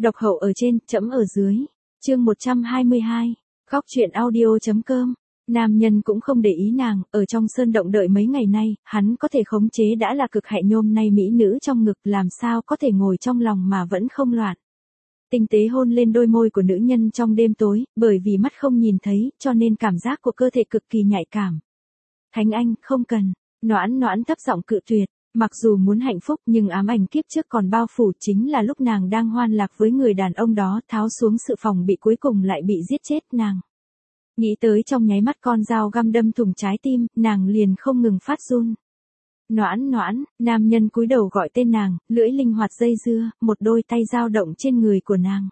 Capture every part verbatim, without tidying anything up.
Độc hậu ở trên, trẫm ở dưới. Chương một trăm hai mươi hai. Góc truyện audio chấm com. Nam nhân cũng không để ý nàng, ở trong sơn động đợi mấy ngày nay, hắn có thể khống chế đã là cực hạnh nhôm nay mỹ nữ trong ngực, làm sao có thể ngồi trong lòng mà vẫn không loạn. Tinh tế hôn lên đôi môi của nữ nhân trong đêm tối, bởi vì mắt không nhìn thấy, cho nên cảm giác của cơ thể cực kỳ nhạy cảm. Thánh Anh, không cần. Noãn Noãn thấp giọng cự tuyệt. Mặc dù muốn hạnh phúc nhưng ám ảnh kiếp trước còn bao phủ, chính là lúc nàng đang hoan lạc với người đàn ông đó, tháo xuống sự phòng bị cuối cùng lại bị giết chết nàng. Nghĩ tới trong nháy mắt con dao găm đâm thủng trái tim, nàng liền không ngừng phát run. Noãn Noãn, nam nhân cúi đầu gọi tên nàng, lưỡi linh hoạt dây dưa, một đôi tay dao động trên người của nàng.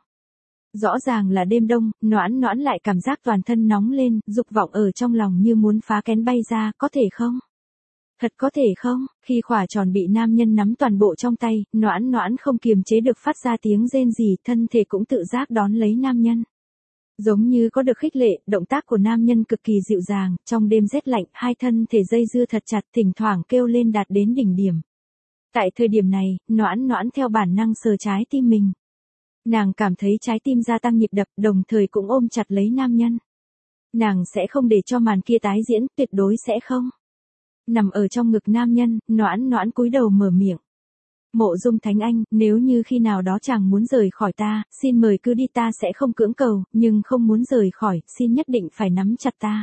Rõ ràng là đêm đông, Noãn Noãn lại cảm giác toàn thân nóng lên, dục vọng ở trong lòng như muốn phá kén bay ra, có thể không? Thật có thể không? Khi khỏa tròn bị nam nhân nắm toàn bộ trong tay, Noãn Noãn không kiềm chế được phát ra tiếng rên rỉ, thân thể cũng tự giác đón lấy nam nhân. Giống như có được khích lệ, động tác của nam nhân cực kỳ dịu dàng, trong đêm rét lạnh, hai thân thể dây dưa thật chặt, thỉnh thoảng kêu lên đạt đến đỉnh điểm. Tại thời điểm này, Noãn Noãn theo bản năng sờ trái tim mình. Nàng cảm thấy trái tim gia tăng nhịp đập, đồng thời cũng ôm chặt lấy nam nhân. Nàng sẽ không để cho màn kia tái diễn, tuyệt đối sẽ không. Nằm ở trong ngực nam nhân, Noãn Noãn cúi đầu mở miệng. Mộ Dung Thánh Anh, nếu như khi nào đó chàng muốn rời khỏi ta, xin mời cứ đi, ta sẽ không cưỡng cầu, nhưng không muốn rời khỏi, xin nhất định phải nắm chặt ta.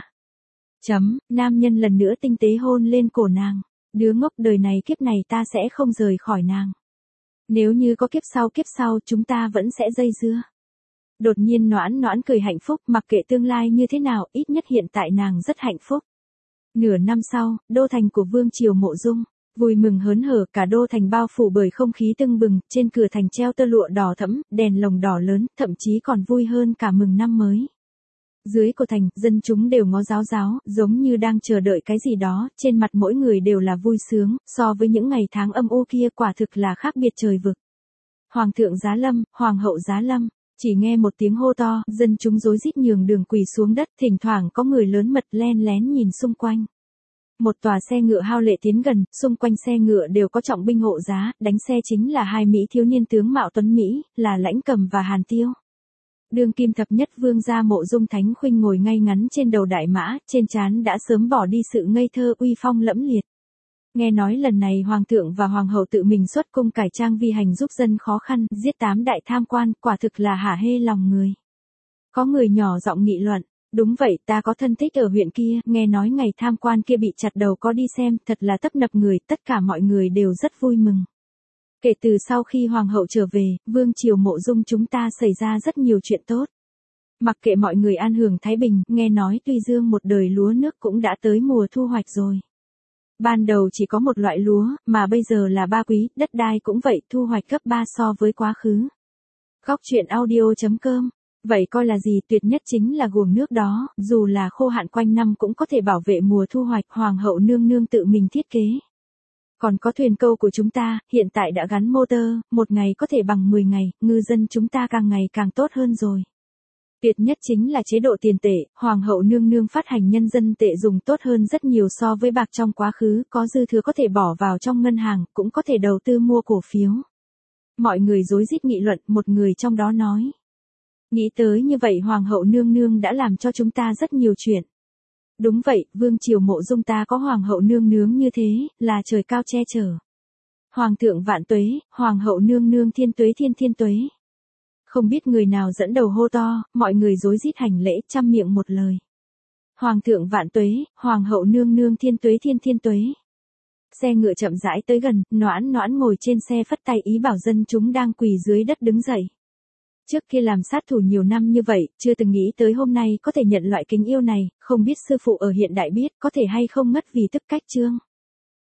Chấm, nam nhân lần nữa tinh tế hôn lên cổ nàng. Đứa ngốc, đời này kiếp này ta sẽ không rời khỏi nàng. Nếu như có kiếp sau kiếp sau chúng ta vẫn sẽ dây dưa. Đột nhiên Noãn Noãn cười hạnh phúc, mặc kệ tương lai như thế nào, ít nhất hiện tại nàng rất hạnh phúc. Nửa năm sau, đô thành của vương triều Mộ Dung, vui mừng hớn hở, cả đô thành bao phủ bởi không khí tưng bừng, trên cửa thành treo tơ lụa đỏ thẫm, đèn lồng đỏ lớn, thậm chí còn vui hơn cả mừng năm mới. Dưới cổ thành, dân chúng đều ngó giáo giáo, giống như đang chờ đợi cái gì đó, trên mặt mỗi người đều là vui sướng, so với những ngày tháng âm u kia quả thực là khác biệt trời vực. Hoàng thượng giá lâm, hoàng hậu giá lâm. Chỉ nghe một tiếng hô to, dân chúng rối rít nhường đường quỳ xuống đất, thỉnh thoảng có người lớn mật len lén nhìn xung quanh. Một tòa xe ngựa hao lệ tiến gần, xung quanh xe ngựa đều có trọng binh hộ giá, đánh xe chính là hai mỹ thiếu niên tướng mạo tuấn Mỹ, là Lãnh Cầm và Hàn Tiêu. Đương kim thập nhất vương gia Mộ Dung Thánh Khuynh ngồi ngay ngắn trên đầu đại mã, trên trán đã sớm bỏ đi sự ngây thơ uy phong lẫm liệt. Nghe nói lần này hoàng thượng và hoàng hậu tự mình xuất cung cải trang vi hành giúp dân khó khăn, giết tám đại tham quan, quả thực là hả hê lòng người. Có người nhỏ giọng nghị luận, đúng vậy, ta có thân thích ở huyện kia, nghe nói ngày tham quan kia bị chặt đầu có đi xem, thật là tấp nập người, tất cả mọi người đều rất vui mừng. Kể từ sau khi hoàng hậu trở về, vương triều Mộ Dung chúng ta xảy ra rất nhiều chuyện tốt. Mặc kệ mọi người an hưởng thái bình, nghe nói Tuy Dương một đời lúa nước cũng đã tới mùa thu hoạch rồi. Ban đầu chỉ có một loại lúa, mà bây giờ là ba quý, đất đai cũng vậy, thu hoạch gấp ba so với quá khứ. Góc truyện audio chấm com. Vậy coi là gì, tuyệt nhất chính là guồng nước đó, dù là khô hạn quanh năm cũng có thể bảo vệ mùa thu hoạch, hoàng hậu nương nương tự mình thiết kế. Còn có thuyền câu của chúng ta, hiện tại đã gắn motor, một ngày có thể bằng mười ngày, ngư dân chúng ta càng ngày càng tốt hơn rồi. Tuyệt nhất chính là chế độ tiền tệ, hoàng hậu nương nương phát hành nhân dân tệ dùng tốt hơn rất nhiều so với bạc trong quá khứ, có dư thừa có thể bỏ vào trong ngân hàng, cũng có thể đầu tư mua cổ phiếu. Mọi người rối rít nghị luận, một người trong đó nói. Nghĩ tới như vậy hoàng hậu nương nương đã làm cho chúng ta rất nhiều chuyện. Đúng vậy, vương triều Mộ Dung ta có hoàng hậu nương nương như thế, là trời cao che chở. Hoàng thượng vạn tuế, hoàng hậu nương nương thiên tuế thiên thiên tuế. Không biết người nào dẫn đầu hô to, mọi người rối rít hành lễ, trăm miệng một lời. Hoàng thượng vạn tuế, hoàng hậu nương nương thiên tuế thiên thiên tuế. Xe ngựa chậm rãi tới gần, Noãn Noãn ngồi trên xe phất tay ý bảo dân chúng đang quỳ dưới đất đứng dậy. Trước kia làm sát thủ nhiều năm như vậy, chưa từng nghĩ tới hôm nay có thể nhận loại kính yêu này, không biết sư phụ ở hiện đại biết có thể hay không ngất vì tức cách chương.